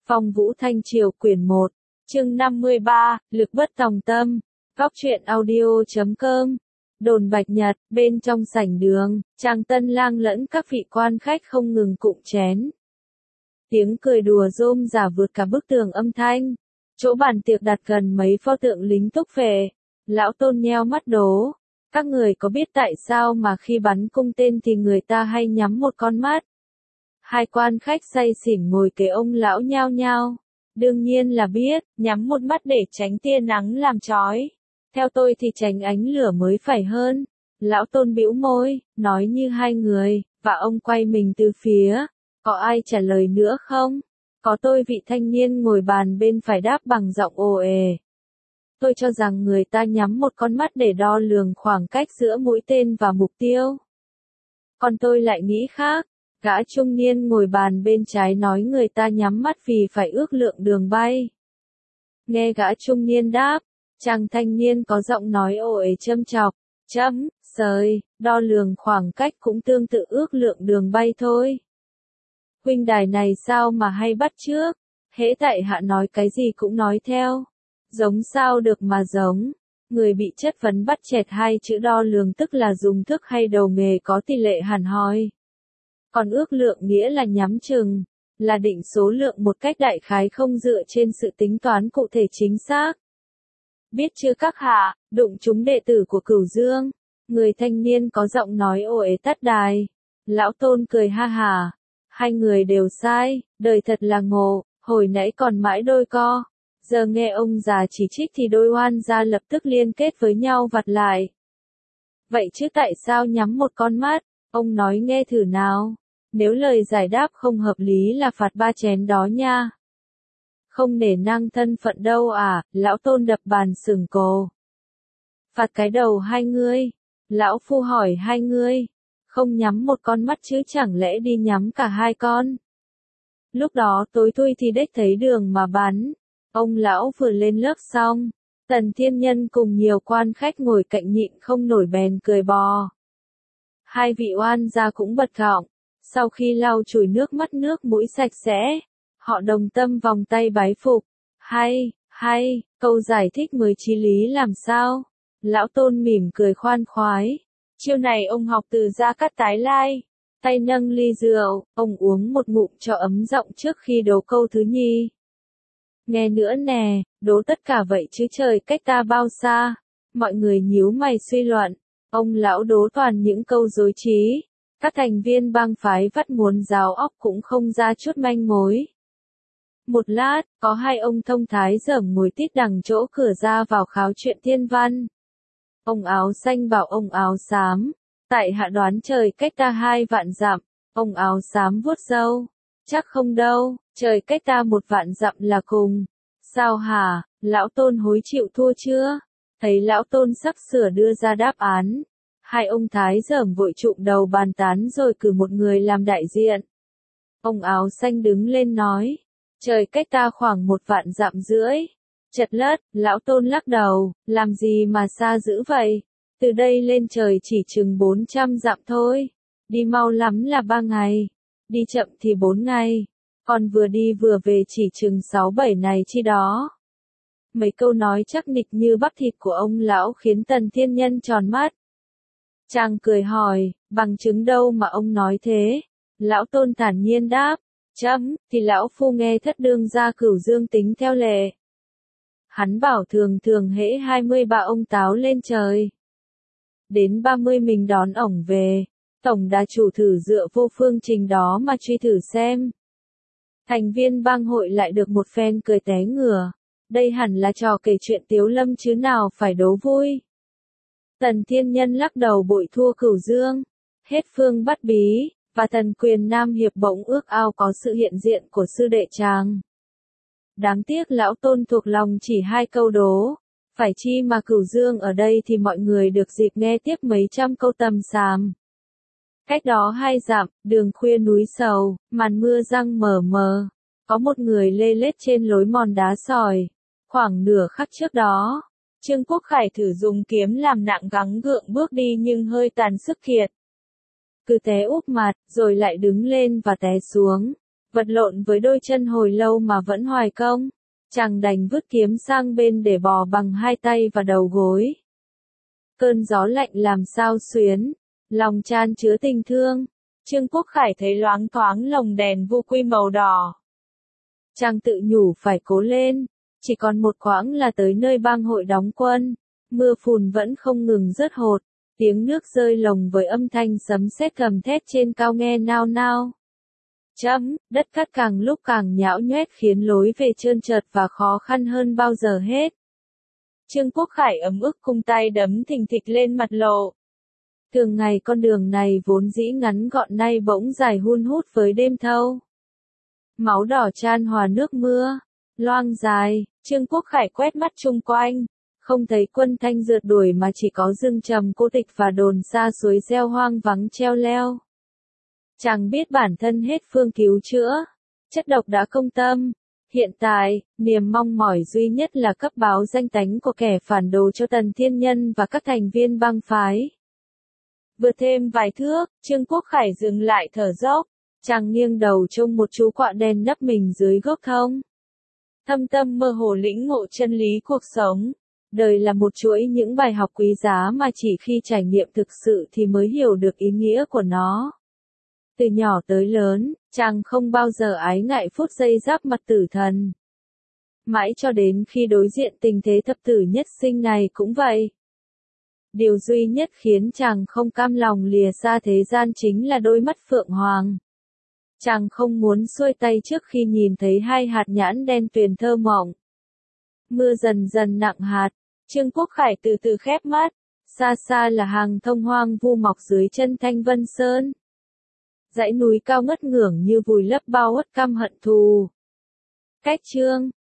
Phong Vũ Thanh Triều quyển 1, chương 53, Lực bất tòng tâm. Góc truyện audio.com. Đồn Bạch Nhật, bên trong sảnh đường, Trang Tân Lang lẫn các vị quan khách không ngừng cụng chén. Tiếng cười đùa rôm rả vượt cả bức tường âm thanh. Chỗ bàn tiệc đặt gần mấy pho tượng lính túc vệ. Lão Tôn nheo mắt đố. Các người có biết tại sao mà khi bắn cung tên thì người ta hay nhắm một con mắt? Hai quan khách say xỉn ngồi kế ông lão nhao nhao. Đương nhiên là biết, nhắm một mắt để tránh tia nắng làm chói. Theo tôi thì tránh ánh lửa mới phải hơn. Lão Tôn bĩu môi, nói như hai người, và ông quay mình từ phía. Có ai trả lời nữa không? Có tôi, vị thanh niên ngồi bàn bên phải đáp bằng giọng ồ ề. Tôi cho rằng người ta nhắm một con mắt để đo lường khoảng cách giữa mũi tên và mục tiêu. Còn tôi lại nghĩ khác. Gã trung niên ngồi bàn bên trái nói người ta nhắm mắt vì phải ước lượng đường bay. Nghe gã trung niên đáp, chàng thanh niên có giọng nói ồ ề châm chọc, sời, đo lường khoảng cách cũng tương tự ước lượng đường bay thôi. Huynh đài này sao mà hay bắt chước, hễ tại hạ nói cái gì cũng nói theo. Giống sao được mà giống. Người bị chất vấn bắt chẹt hai chữ đo lường tức là dùng thức hay đầu nghề có tỷ lệ hẳn hoi. Còn ước lượng nghĩa là nhắm chừng, là định số lượng một cách đại khái không dựa trên sự tính toán cụ thể chính xác. Biết chưa các hạ, đụng chúng đệ tử của Cửu Dương. Người thanh niên có giọng nói ồ ế tắt đài. Lão Tôn cười ha hả. Hai người đều sai, đời thật là ngộ, hồi nãy còn mãi đôi co. Giờ nghe ông già chỉ trích thì đôi oan gia lập tức liên kết với nhau vặt lại. Vậy chứ tại sao nhắm một con mắt, ông nói nghe thử nào. Nếu lời giải đáp không hợp lý là phạt 3 chén đó nha. Không nể nang thân phận đâu à, lão Tôn đập bàn sừng cồ. Phạt cái đầu hai ngươi. Lão Phu hỏi hai ngươi. Không nhắm một con mắt chứ chẳng lẽ đi nhắm cả hai con. Lúc đó tối thui thì đếch thấy đường mà bắn. Ông lão vừa lên lớp xong. Tần Thiên Nhân cùng nhiều quan khách ngồi cạnh nhịn không nổi bèn cười bò. Hai vị oan gia cũng bật gọng. Sau khi lau chùi nước mắt nước mũi sạch sẽ, họ đồng tâm vòng tay bái phục. Hay, câu giải thích mới chí lý làm sao? Lão Tôn mỉm cười khoan khoái. Chiêu này ông học từ Gia Cát Tái Lai. Tay nâng ly rượu, ông uống một ngụm cho ấm giọng trước khi đố câu thứ nhì. Nghe nữa nè, đố tất cả vậy chứ trời cách ta bao xa? Mọi người nhíu mày suy luận. Ông lão đố toàn những câu dối trí. Các thành viên bang phái vắt muốn giáo óc cũng không ra chút manh mối. Một lát, có hai ông thông thái dởm ngồi tít đằng chỗ cửa ra vào kháo chuyện thiên văn. Ông áo xanh bảo ông áo xám, tại hạ đoán trời cách ta 2 vạn dặm. Ông áo xám vuốt râu, chắc không đâu, trời cách ta 1 vạn dặm là cùng. Sao hả, lão Tôn hối chịu thua chưa? Thấy lão Tôn sắp sửa đưa ra đáp án. Hai ông thái dởm vội trụm đầu bàn tán rồi cử một người làm đại diện. Ông áo xanh đứng lên nói, trời cách ta khoảng 1 vạn dặm rưỡi. Chật lất, lão Tôn lắc đầu, làm gì mà xa dữ vậy? Từ đây lên trời chỉ chừng 400 dặm thôi. Đi mau lắm là 3 ngày. Đi chậm thì 4 ngày. Còn vừa đi vừa về chỉ chừng 6-7 ngày chi đó. Mấy câu nói chắc nịch như bắp thịt của ông lão khiến Tần Thiên Nhân tròn mắt. Chàng cười hỏi, bằng chứng đâu mà ông nói thế? Lão Tôn thản nhiên đáp, thì lão Phu nghe thất đương gia Cửu Dương tính theo lệ. Hắn bảo thường hễ 23 ông táo lên trời. Đến 30 mình đón ổng về, tổng đà chủ thử dựa vô phương trình đó mà truy thử xem. Thành viên bang hội lại được một phen cười té ngửa. Đây hẳn là trò kể chuyện tiếu lâm chứ nào phải đố vui. Tần Thiên Nhân lắc đầu bội thua Cửu Dương. Hết phương bắt bí, và Thần Quyền Nam Hiệp bỗng ước ao có sự hiện diện của sư đệ chàng. Đáng tiếc lão Tôn thuộc lòng chỉ 2 câu đố. Phải chi mà Cửu Dương ở đây thì mọi người được dịp nghe tiếp mấy trăm câu tầm xàm. Cách đó 2 dặm, đường khuya núi sầu, màn mưa răng mờ mờ. Có một người lê lết trên lối mòn đá sỏi. Khoảng nửa khắc trước đó, Trương Quốc Khải thử dùng kiếm làm nặng gắng gượng bước đi nhưng hơi tàn sức kiệt. Cứ té úp mặt, rồi lại đứng lên và té xuống. Vật lộn với đôi chân hồi lâu mà vẫn hoài công, chàng đành vứt kiếm sang bên để bò bằng hai tay và đầu gối. Cơn gió lạnh làm sao xuyến, lòng chan chứa tình thương. Trương Quốc Khải thấy loáng thoáng lồng đèn vu quy màu đỏ. Chàng tự nhủ phải cố lên, chỉ còn một quãng là tới nơi bang hội đóng quân. Mưa phùn vẫn không ngừng rớt hột, tiếng nước rơi lồng với âm thanh sấm sét gầm thét trên cao nghe nao nao. Đất cát càng lúc càng nhão nhoét khiến lối về trơn trượt và khó khăn hơn bao giờ hết. Trương Quốc Khải ấm ức cung tay đấm thình thịch lên mặt lộ. Thường ngày con đường này vốn dĩ ngắn gọn nay bỗng dài hun hút với đêm thâu. Máu đỏ chan hòa nước mưa, loang dài, Trương Quốc Khải quét mắt chung quanh, không thấy quân Thanh rượt đuổi mà chỉ có rừng trầm cô tịch và đồn xa suối reo hoang vắng treo leo. Chàng biết bản thân hết phương cứu chữa, chất độc đã công tâm. Hiện tại, niềm mong mỏi duy nhất là cấp báo danh tánh của kẻ phản đồ cho Tần Thiên Nhân và các thành viên bang phái. Vượt thêm vài thước, Trương Quốc Khải dừng lại thở dốc, chàng nghiêng đầu trông một chú quạ đen nấp mình dưới gốc thông. Thâm tâm mơ hồ lĩnh ngộ chân lý cuộc sống. Đời là một chuỗi những bài học quý giá mà chỉ khi trải nghiệm thực sự thì mới hiểu được ý nghĩa của nó. Từ nhỏ tới lớn, chàng không bao giờ ái ngại phút giây giáp mặt tử thần. Mãi cho đến khi đối diện tình thế thập tử nhất sinh này cũng vậy. Điều duy nhất khiến chàng không cam lòng lìa xa thế gian chính là đôi mắt phượng hoàng. Chàng không muốn xuôi tay trước khi nhìn thấy hai hạt nhãn đen tuyền thơ mộng. Mưa dần dần nặng hạt, Trương Quốc Khải từ từ khép mắt, xa xa là hàng thông hoang vu mọc dưới chân Thanh Vân Sơn. Dãy núi cao ngất ngưởng như vùi lấp bao uất căm hận thù. Cách chương